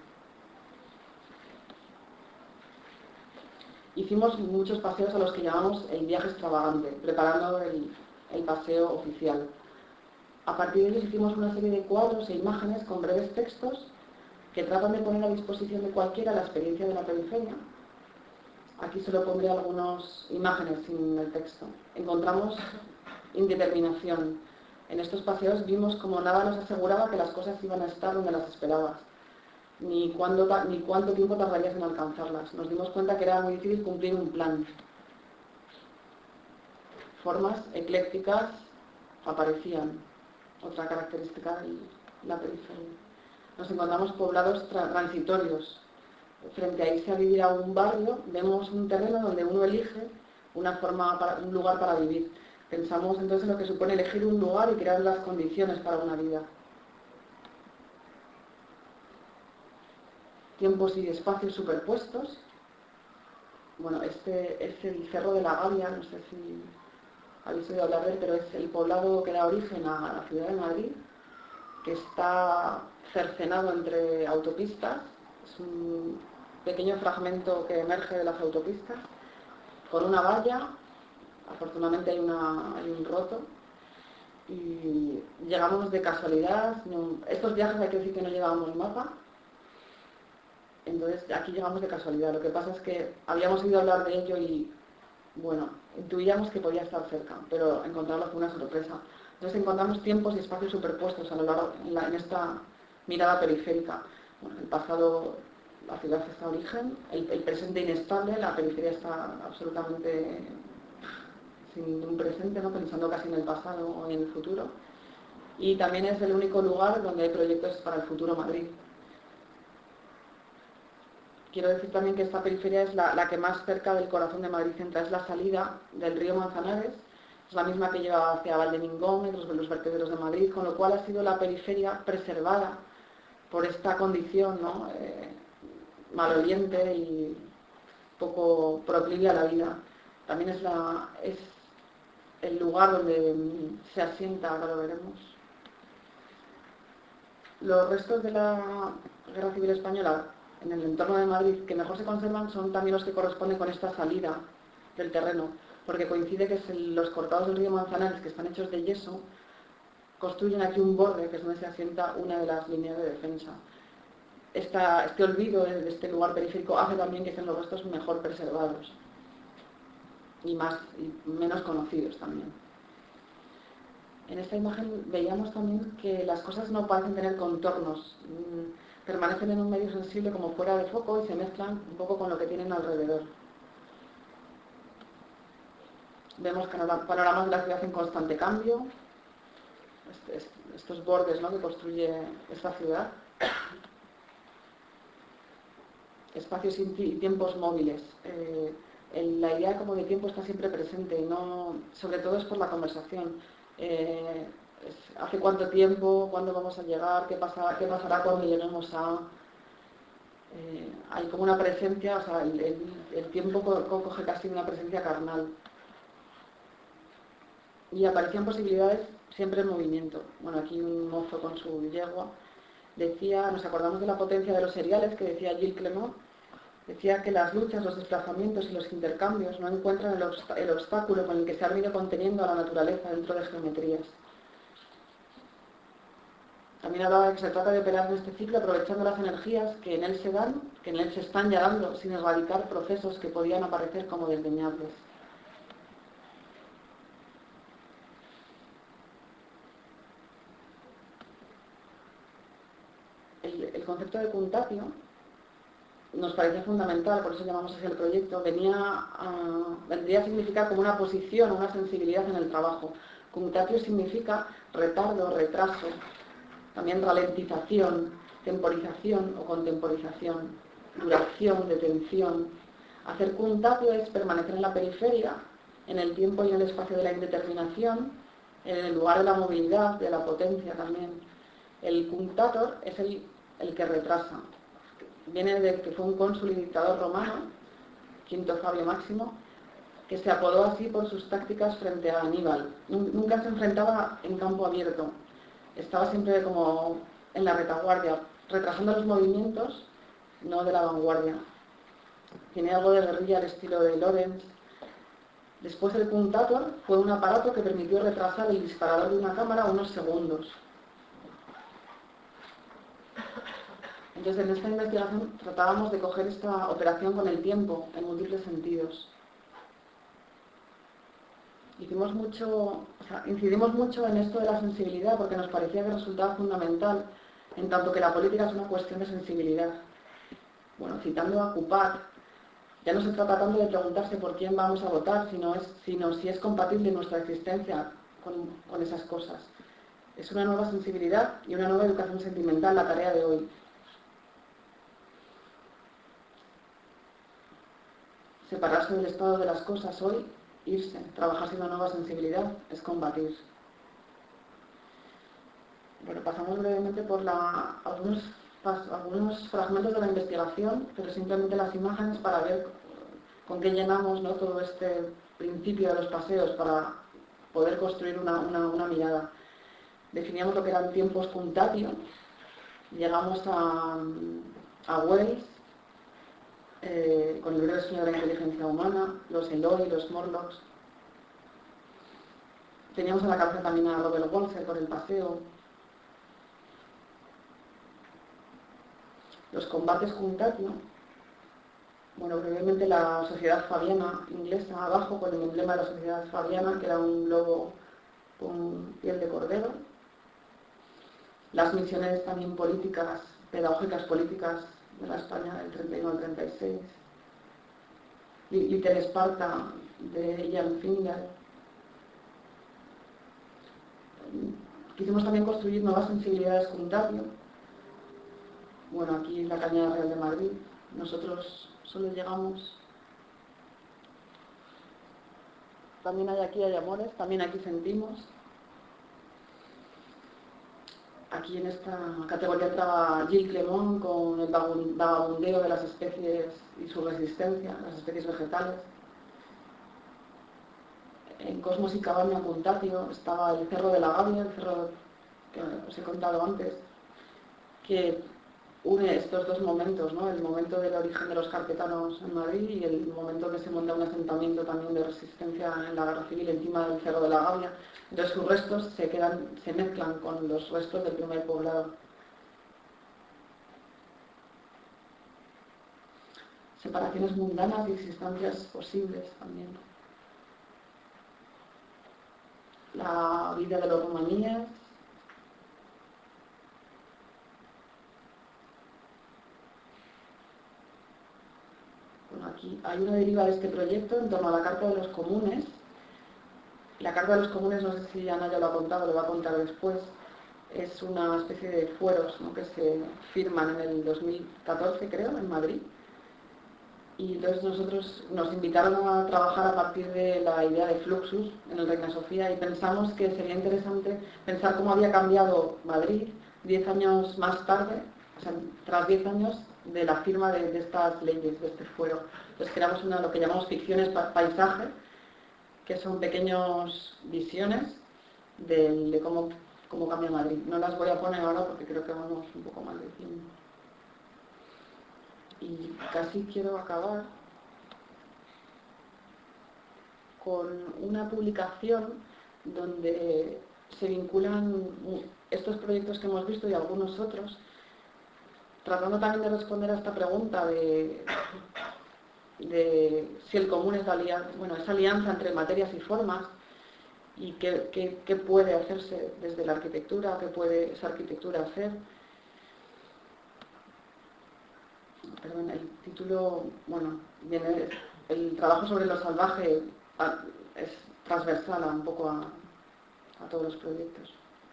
Hicimos muchos paseos a los que llamamos el viaje extravagante, preparando el, el paseo oficial. A partir de ellos hicimos una serie de cuadros e imágenes con breves textos que tratan de poner a disposición de cualquiera la experiencia de la periferia. Aquí solo pondré algunas imágenes sin el texto. Encontramos indeterminación. En estos paseos vimos como nada nos aseguraba que las cosas iban a estar donde las esperabas, ni, cuándo, ni cuánto tiempo tardarías en alcanzarlas. Nos dimos cuenta que era muy difícil cumplir un plan. Formas eclécticas aparecían. otra característica de la periferia. Nos encontramos poblados tra transitorios. Frente a irse a vivir a un barrio, vemos un terreno donde uno elige una forma para, un lugar para vivir. Pensamos entonces en lo que supone elegir un lugar y crear las condiciones para una vida. Tiempos y espacios superpuestos. Bueno, este es el Cerro de la Gavia, no sé si habéis oído hablar de él, pero es el poblado que da origen a la ciudad de Madrid, que está cercenado entre autopistas. Es un pequeño fragmento que emerge de las autopistas, con una valla. Afortunadamente hay, una, hay un roto. Y llegamos de casualidad. No, estos viajes hay que decir que no llevábamos mapa. Entonces aquí llegamos de casualidad. Lo que pasa es que habíamos oído hablar de ello y, bueno, intuíamos que podía estar cerca, pero encontrarlo fue una sorpresa. Entonces encontramos tiempos y espacios superpuestos a lo largo, en, la, en esta mirada periférica. Bueno, el pasado, la ciudad está a origen, el, el presente inestable, la periferia está absolutamente sin un presente, ¿no? Pensando casi en el pasado o en el futuro. Y también es el único lugar donde hay proyectos para el futuro Madrid. Quiero decir también que esta periferia es la, la que más cerca del corazón de Madrid centra, es la salida del río Manzanares, es la misma que lleva hacia Valdemingón, los, los vertederos de Madrid, con lo cual ha sido la periferia preservada por esta condición, ¿no? eh, maloliente y poco proclive a la vida. También es, la, es el lugar donde se asienta, ahora lo veremos. Los restos de la Guerra Civil Española en el entorno de Madrid que mejor se conservan son también los que corresponden con esta salida del terreno, porque coincide que es el, los cortados del río Manzanares, que están hechos de yeso, construyen aquí un borde que es donde se asienta una de las líneas de defensa. Esta, este olvido de, de este lugar periférico hace también que sean los restos mejor preservados y, más, y menos conocidos también. En esta imagen veíamos también que las cosas no parecen tener contornos, mmm, permanecen en un medio sensible como fuera de foco y se mezclan un poco con lo que tienen alrededor. Vemos panoramas de la ciudad en constante cambio, estos bordes, ¿no?, que construye esta ciudad. Espacios y tiempos móviles. Eh, la idea como de tiempo está siempre presente, no, sobre todo es por la conversación. Eh, es, ¿hace cuánto tiempo? ¿Cuándo vamos a llegar? ¿Qué, pasa, qué pasará cuando lleguemos a...? Eh, hay como una presencia, o sea, el, el, el tiempo co coge casi una presencia carnal. Y aparecían posibilidades siempre en movimiento. Bueno, aquí un mozo con su yegua decía, nos acordamos de la potencia de los seriales que decía Gilles Clément, decía que las luchas, los desplazamientos y los intercambios no encuentran el, obst el obstáculo con el que se ha venido conteniendo a la naturaleza dentro de geometrías. También hablaba de que se trata de operar en este ciclo aprovechando las energías que en él se dan, que en él se están ya dando, sin erradicar procesos que podían aparecer como desdeñables. El, el concepto de puntatio nos parecía fundamental, por eso llamamos así el proyecto, venía a, vendría a significar como una posición, una sensibilidad en el trabajo. Puntatio significa retardo, retraso, también ralentización, temporización o contemporización, duración, detención. Hacer puntatio es permanecer en la periferia, en el tiempo y en el espacio de la indeterminación, en el lugar de la movilidad, de la potencia también. El puntator es el, el que retrasa. Viene de que fue un cónsul y dictador romano, Quinto Fabio Máximo, que se apodó así por sus tácticas frente a Aníbal. Nunca se enfrentaba en campo abierto, estaba siempre como en la retaguardia, retrasando los movimientos, no de la vanguardia. Tiene algo de guerrilla al estilo de Lorenz. Después el puntator fue un aparato que permitió retrasar el disparador de una cámara unos segundos. Entonces, en esta investigación tratábamos de coger esta operación con el tiempo, en múltiples sentidos. Hicimos mucho, o sea, incidimos mucho en esto de la sensibilidad porque nos parecía que resultaba fundamental, en tanto que la política es una cuestión de sensibilidad. Bueno, citando a Coupat, ya no se trata tanto de preguntarse por quién vamos a votar, sino, es, sino si es compatible nuestra existencia con, con esas cosas. Es una nueva sensibilidad y una nueva educación sentimental la tarea de hoy. Separarse del estado de las cosas hoy, irse, trabajar sin una nueva sensibilidad, es combatir. Bueno, pasamos brevemente por la, algunos, pas, algunos fragmentos de la investigación, pero simplemente las imágenes para ver con qué llenamos, ¿no?, todo este principio de los paseos para poder construir una, una, una mirada. Definíamos lo que eran tiempos puntatio, llegamos a, a Wells, eh, con el breve sueño de la inteligencia humana, los Eloi, los Morlocks. Teníamos en la cabeza también a Robert Wolfe con el paseo. Los combates juntatio. Bueno, brevemente la sociedad fabiana inglesa abajo con el emblema de la sociedad fabiana, que era un lobo con piel de cordero. Las misiones también políticas, pedagógicas políticas de la España del treinta y uno al treinta y seis. Little Esparta de Ian Finger. Quisimos también construir nuevas sensibilidades juntatio. Bueno, aquí la Cañada Real de Madrid. Nosotros solo llegamos. También hay aquí, hay amores, también aquí sentimos. Aquí en esta categoría entraba Gilles Clermont con el vagabundeo de las especies y su resistencia, las especies vegetales. En Cosmos y Cabaña Puntatio estaba el Cerro de la Gavia, el cerro que os he contado antes, que une estos dos momentos, ¿no?, el momento del origen de los carpetanos en Madrid y el momento que se monta un asentamiento también de resistencia en la guerra civil encima del Cerro de la Gavia. Entonces sus restos se, quedan, se mezclan con los restos del primer poblado. Separaciones mundanas y existencias posibles también. La vida de los romaníes. Bueno, aquí hay una deriva de este proyecto en torno a la Carta de los Comunes. La Carta de los Comunes, no sé si Ana ya lo ha contado, lo va a contar después, es una especie de fueros, ¿no?, que se firman en el dos mil catorce, creo, en Madrid. Y entonces nosotros nos invitaron a trabajar a partir de la idea de Fluxus en el Reina Sofía y pensamos que sería interesante pensar cómo había cambiado Madrid diez años más tarde, o sea, tras diez años de la firma de, de estas leyes, de este fuero. Entonces creamos una, lo que llamamos ficciones pa paisaje, que son pequeñas visiones de, de cómo, cómo cambia Madrid. No las voy a poner ahora porque creo que vamos un poco mal de tiempo. Y casi quiero acabar con una publicación donde se vinculan estos proyectos que hemos visto y algunos otros, tratando también de responder a esta pregunta de, de si el común es alianza, bueno, es alianza entre materias y formas y qué, qué, qué puede hacerse desde la arquitectura, qué puede esa arquitectura hacer. Perdón, el título, bueno, viene, el trabajo sobre lo salvaje es transversal a un poco a, a todos los proyectos.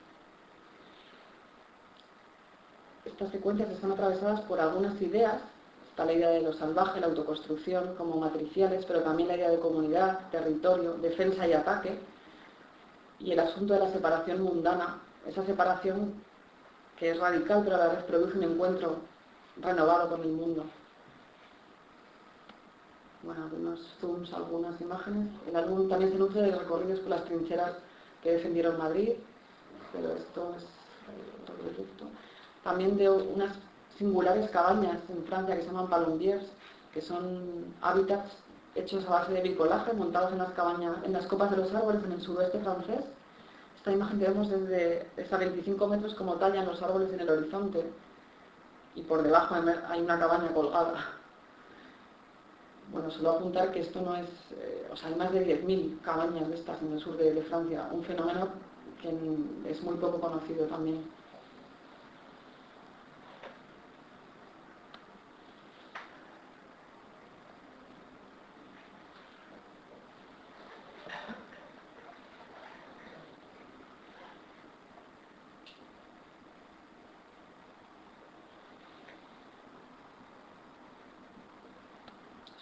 Estas secuencias están atravesadas por algunas ideas. Está la idea de lo salvaje, la autoconstrucción como matriciales, pero también la idea de comunidad, territorio, defensa y ataque, y el asunto de la separación mundana, esa separación que es radical pero a la vez produce un encuentro renovado con el mundo. Bueno, algunos zooms, algunas imágenes. El álbum también se nutre de recorridos por las trincheras que defendieron Madrid, pero esto es otro proyecto. También de unas singulares cabañas en Francia que se llaman palombiers, que son hábitats hechos a base de bricolaje, montados en las cabañas, en las copas de los árboles en el suroeste francés. Esta imagen que vemos desde a veinticinco metros como tallan los árboles en el horizonte y por debajo hay una cabaña colgada. Bueno, solo apuntar que esto no es, eh, o sea, hay más de diez mil cabañas de estas en el sur de, de Francia, un fenómeno que es muy poco conocido también.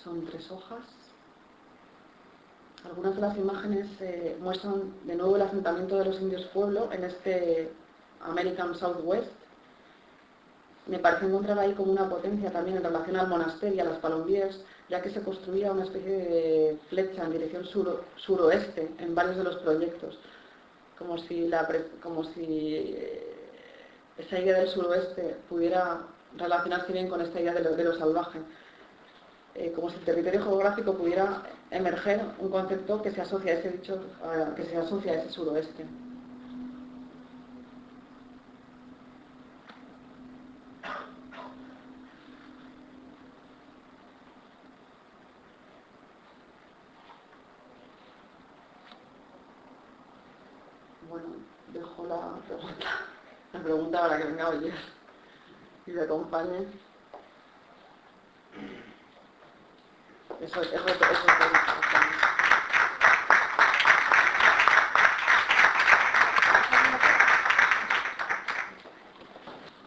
Son tres hojas. Algunas de las imágenes eh, muestran de nuevo el asentamiento de los indios pueblo en este American Southwest. Me parece encontrar ahí como una potencia también en relación al monasterio y a las Palombiers, ya que se construía una especie de flecha en dirección sur, suroeste en varios de los proyectos, como si, la, como si esa idea del suroeste pudiera relacionarse bien con esta idea de lo, de lo salvaje. Eh, como si el territorio geográfico pudiera emerger un concepto que se asocia a ese dicho, a, que se asocia a ese suroeste. Bueno, dejo la pregunta, la pregunta para que venga a oír y me acompañe. Eso, eso, eso, eso.